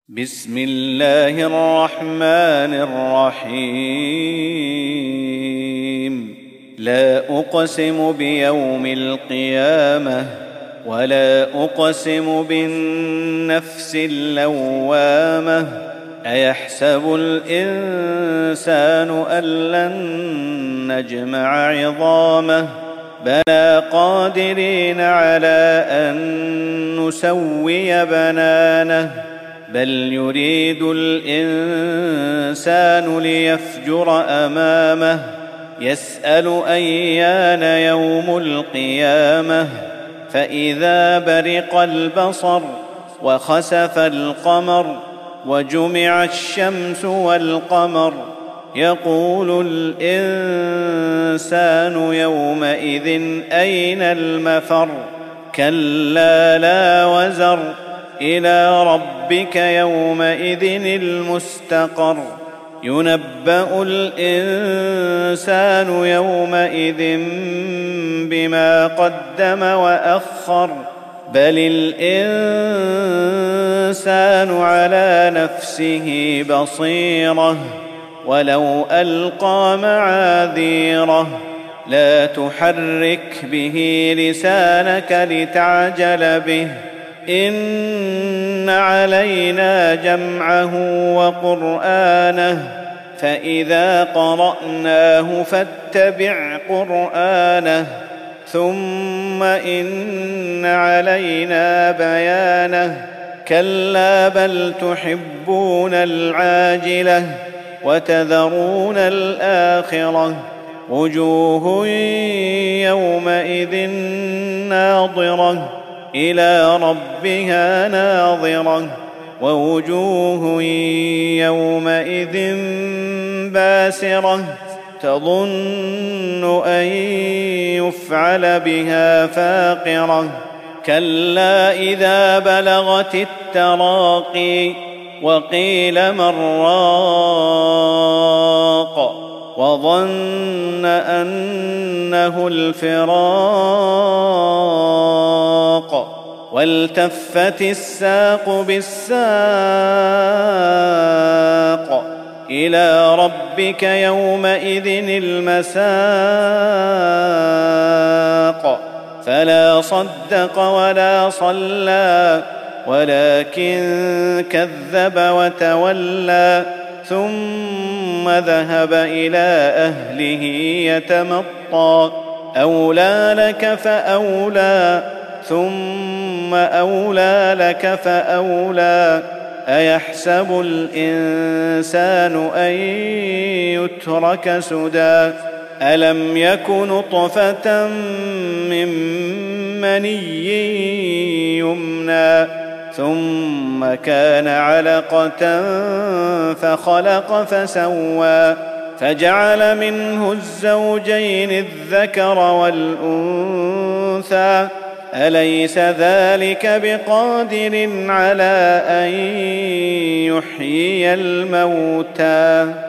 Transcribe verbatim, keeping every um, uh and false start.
بسم الله الرحمن الرحيم. لا أقسم بيوم القيامة ولا أقسم بالنفس اللوامة. أيحسب الإنسان أن لن نجمع عظامه بلى قادرين على أن نسوي بنانه بل يريد الإنسان ليفجر أمامه يسأل أيان يوم القيامة فإذا برق البصر وخسف القمر وجمع الشمس والقمر يقول الإنسان يومئذ أين المفر كلا لا وزر إلى ربك يومئذ المستقر ينبأ الإنسان يومئذ بما قدم وأخر بل الإنسان على نفسه بصيرة ولو ألقى معاذيره لا تحرك به لسانك لتعجل به إن علينا جمعه وقرآنه فإذا قرأناه فاتبع قرآنه ثم إن علينا بيانه كلا بل تحبون العاجلة وتذرون الآخرة وجوه يومئذ ناظرة إلى ربها ناظرة ووجوه يومئذ باسرة تظن أن يفعل بها فاقرة كلا إذا بلغت التراقي وقيل من راق وظن أنه الفراق والتفت الساق بالساق إلى ربك يومئذ المساق فلا صدق ولا صلى ولكن كذب وتولى ثم ذهب إلى أهله يتمطى أولى لك فأولى ثم أولى لك فأولى أيحسب الإنسان أن يترك سدى ألم يك نطفة من مني يمنى ثم كان علقة فخلق فسوى فجعل منه الزوجين الذكر والأنثى أليس ذلك بقادر على أن يحيي الموتى